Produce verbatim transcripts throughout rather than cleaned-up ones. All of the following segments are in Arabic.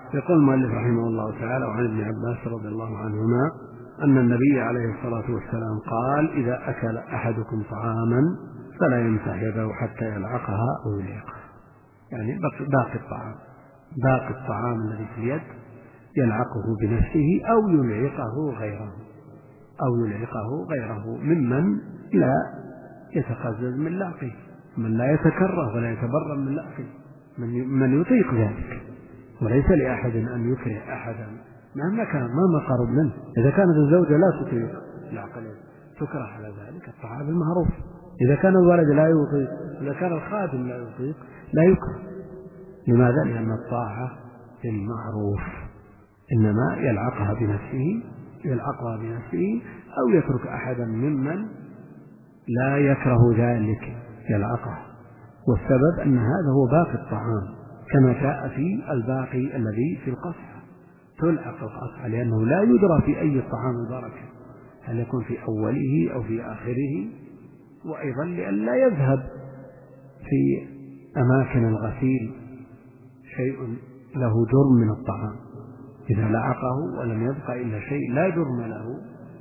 يقول المؤلف رحمه الله تعالى: وعن ابن عباس رضي الله عنهما أن النبي عليه الصلاة والسلام قال: إذا أكل أحدكم طعاما فلا يمسح يده حتى يلعقها أو يلعقها، يعني باقي الطعام باقي الطعام الذي في اليد يلعقه بنفسه أو يلعقه غيره أو يلعقه غيره ممن لا يتقزز من لعقه، من لا يتكره ولا يتبرم من لعقه، من يطيق ذلك. وليس لأحد أن يكره أحدا مهما كان مهما قرب منه. إذا كانت الزوجة لا تطيق العقل تكره على ذلك الطعام المعروف، إذا كان الولد لا يطيق، إذا كان الخادم لا يطيق لا يكره. لماذا؟ لأن الطاعة بالمعروف، إنما يلعقها بنفسه يلعقها بنفسه أو يترك أحدا ممن لا يكره ذلك يلعقه. والسبب أن هذا هو باقي الطعام، كما جاء في الباقي الذي في القصعة تلعق القصعة، لأنه لا يدرى في أي الطعام البركة، هل يكون في أوله أو في آخره، وأيضا لئلا يذهب في أماكن الغسيل شيء له جرم من الطعام، إذا لعقه ولم يبق إلا شيء لا جرم له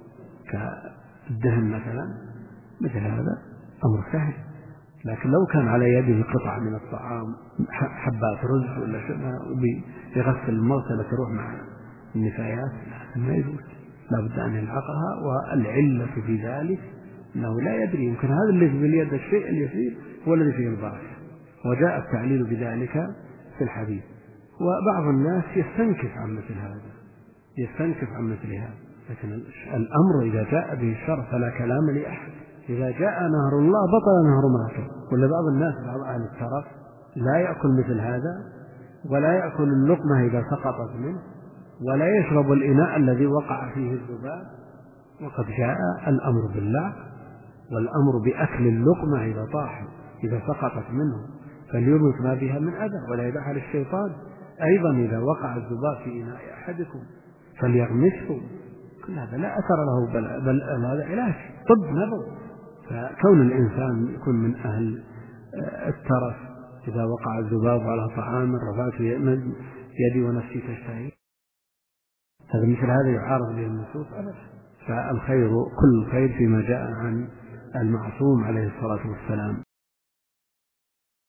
كالدهن مثلا، مثل هذا أمر سهل. لكن لو كان على يده قطعة من الطعام حبات رز ولا شيء يغسل المغسلة تروح مع النفايات، ما يجوز، لا بد أن يلعقها. والعلة في ذلك أنه لا يدري، يمكن هذا الذي في اليد الشيء اليسير هو الذي فيه البركة، وجاء التعليل بذلك في الحديث. وبعض الناس يستنكف عن مثل هذا يستنكف عن مثل هذا لكن الأمر إذا جاء به الشرع فلا كلام لأحد. إذا جاء نهر الله بطل نهر ما. ولا بعض الناس بعض أهل الترف لا يأكل مثل هذا، ولا يأكل اللقمة إذا سقطت منه، ولا يشرب الإناء الذي وقع فيه الذباب، وقد جاء الأمر باللعق والأمر بأكل اللقمة إذا طاحت إذا سقطت منه فليرمك ما بها من أذى ولا يدعها للشيطان. أيضا إذا وقع الذباب في إناء أحدكم فليغمسه، كل هذا لا أثر له، بل, بل هذا علاج طب نبوي. فكون الإنسان يكون من أهل الترف إذا وقع الذباب على طعام رفعت يدي ونفسي تشتهي، هذا مثل هذا يعارض به النصوص أبدا. فالخير كل الخير فيما جاء عن المعصوم عليه الصلاة والسلام.